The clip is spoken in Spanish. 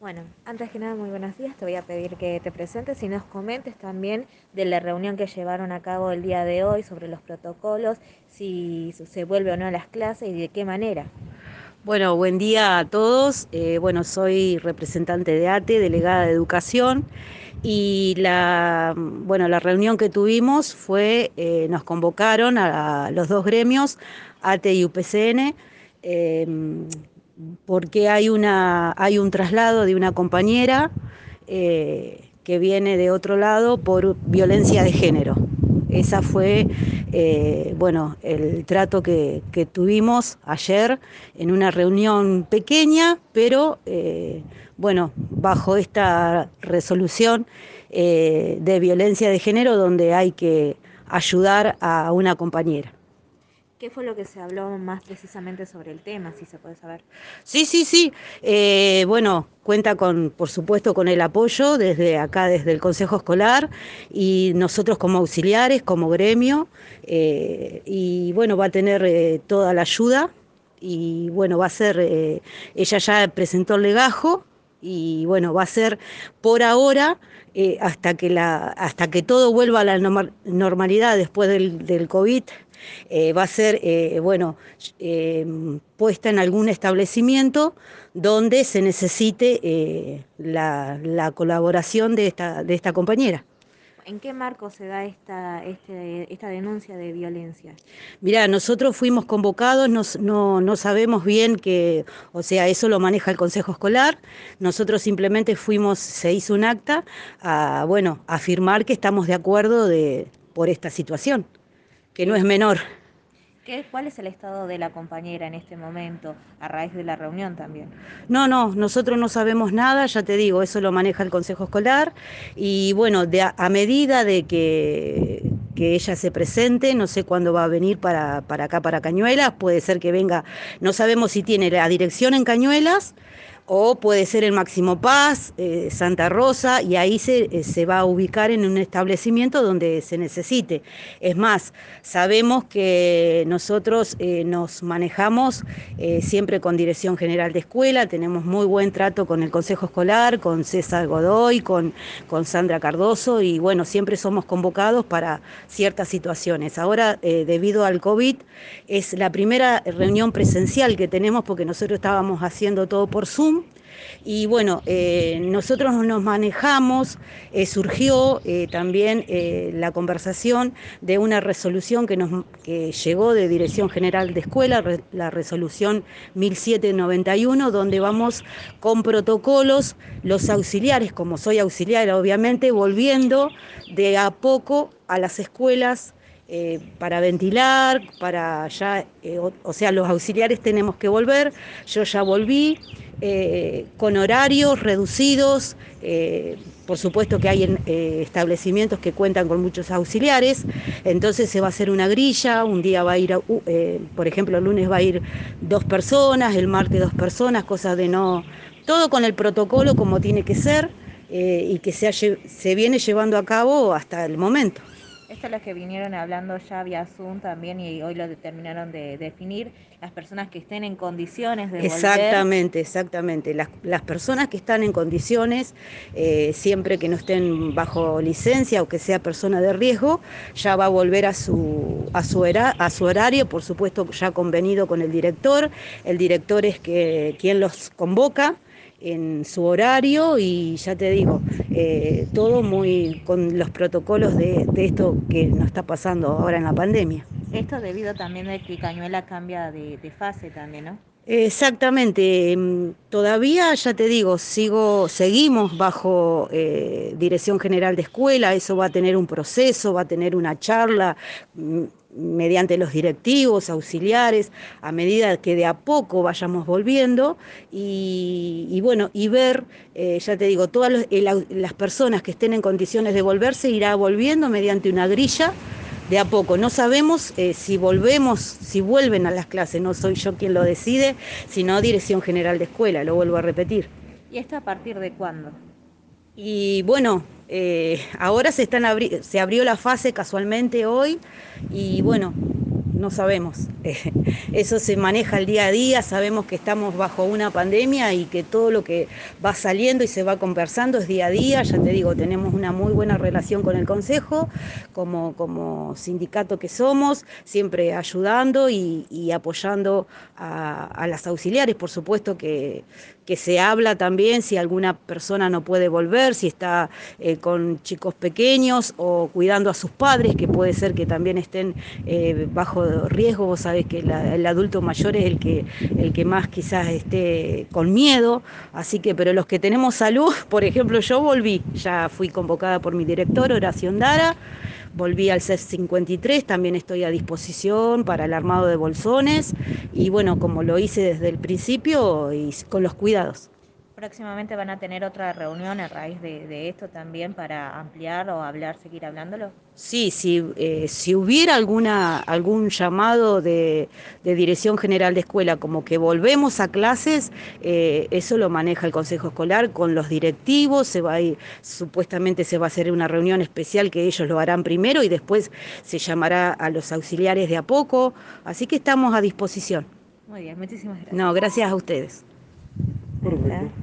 Bueno, antes que nada, muy buenos días. Te voy a pedir que te presentes y nos comentes también de la reunión que llevaron a cabo el día de hoy sobre los protocolos, si se vuelve o no a las clases y de qué manera. Bueno, buen día a todos. Bueno, soy representante de ATE, delegada de Educación, y la reunión que tuvimos fue, nos convocaron a los dos gremios, ATE y UPCN, eh, porque hay un traslado de una compañera que viene de otro lado por violencia de género. Esa fue, bueno, el trato que tuvimos ayer en una reunión pequeña, pero bueno, bajo esta resolución de violencia de género donde hay que ayudar a una compañera. ¿Qué fue lo que se habló más precisamente sobre el tema, si se puede saber? Sí, sí, sí. Bueno, cuenta con, por supuesto, con el apoyo desde acá, desde el Consejo Escolar y nosotros como auxiliares, como gremio, y bueno, va a tener toda la ayuda y bueno, va a ser, ella ya presentó el legajo y bueno, va a ser por ahora. Hasta que todo vuelva a la normalidad después del COVID, va a ser, bueno, eh, puesta en algún establecimiento donde se necesite la colaboración de esta compañera. ¿En qué marco se da esta denuncia de violencia? Mirá, nosotros fuimos convocados, no sabemos bien que, o sea, eso lo maneja el Consejo Escolar, nosotros simplemente fuimos, se hizo un acta a, bueno, a afirmar que estamos de acuerdo por esta situación, que no es ¿Qué, menor. cuál es el estado de la compañera en este momento, a raíz de la reunión también? No, no, nosotros no sabemos nada, ya te digo, eso lo maneja el Consejo Escolar y bueno, a medida de que ella se presente, no sé cuándo va a venir para acá, para Cañuelas, puede ser que venga, no sabemos si tiene la dirección en Cañuelas o puede ser en Máximo Paz, Santa Rosa, y ahí se va a ubicar en un establecimiento donde se necesite. Es más, sabemos que nosotros nos manejamos siempre con Dirección General de Escuela, tenemos muy buen trato con el Consejo Escolar, con César Godoy, con Sandra Cardoso, y bueno, siempre somos convocados para ciertas situaciones. Ahora, debido al COVID, es la primera reunión presencial que tenemos porque nosotros estábamos haciendo todo por Zoom. Y bueno, nosotros nos manejamos, surgió también la conversación de una resolución que llegó de Dirección General de Escuela, la resolución 1791, donde vamos con protocolos, los auxiliares, como soy auxiliar obviamente, volviendo de a poco a las escuelas para ventilar, para ya, o sea, los auxiliares tenemos que volver, yo ya volví, con horarios reducidos, por supuesto que hay establecimientos que cuentan con muchos auxiliares, entonces se va a hacer una grilla, un día va a ir, por ejemplo, el lunes va a ir 2 personas, el martes 2 personas, cosas de no, todo con el protocolo como tiene que ser y que se viene llevando a cabo hasta el momento. Esto es lo que vinieron hablando ya vía Zoom también y hoy lo determinaron de definir, las personas que estén en condiciones de volver. Exactamente, exactamente. Las personas que están en condiciones, siempre que no estén bajo licencia o que sea persona de riesgo, ya va a volver a su horario, por supuesto ya convenido con el director. El director es quien los convoca en su horario y ya te digo, todo muy con los protocolos de esto que nos está pasando ahora en la pandemia. Esto debido también a que Cañuela cambia de fase también, ¿no? Exactamente, todavía ya te digo, seguimos bajo Dirección General de Escuela, eso va a tener un proceso, va a tener una charla mediante los directivos, auxiliares, a medida que de a poco vayamos volviendo y bueno, y ver, ya te digo, todas las personas que estén en condiciones de volverse irá volviendo mediante una grilla de a poco. No sabemos si volvemos, si vuelven a las clases, no soy yo quien lo decide, sino Dirección General de Escuela, lo vuelvo a repetir. ¿Y esto a partir de cuándo? Y bueno, ahora se abrió la fase casualmente hoy y bueno, no sabemos. Eso se maneja el día a día, sabemos que estamos bajo una pandemia y que todo lo que va saliendo y se va conversando es día a día. Ya te digo, tenemos una muy buena relación con el Consejo, como sindicato que somos, siempre ayudando y apoyando a las auxiliares. Por supuesto que se habla también si alguna persona no puede volver, si está con chicos pequeños o cuidando a sus padres, que puede ser que también estén bajo riesgo. Vos sabés que el adulto mayor es el que más quizás esté con miedo, así que, pero los que tenemos salud, por ejemplo, yo volví, ya fui convocada por mi director, Horacio Ondara, volví al CES 53, también estoy a disposición para el armado de bolsones y bueno, como lo hice desde el principio y con los cuidados. Próximamente van a tener otra reunión a raíz de esto también para ampliar o hablar, seguir hablándolo. Sí, si hubiera algún llamado de Dirección General de Escuela, como que volvemos a clases, eso lo maneja el Consejo Escolar con los directivos, supuestamente se va a hacer una reunión especial que ellos lo harán primero y después se llamará a los auxiliares de a poco, así que estamos a disposición. Muy bien, muchísimas gracias. No, gracias a ustedes. Hasta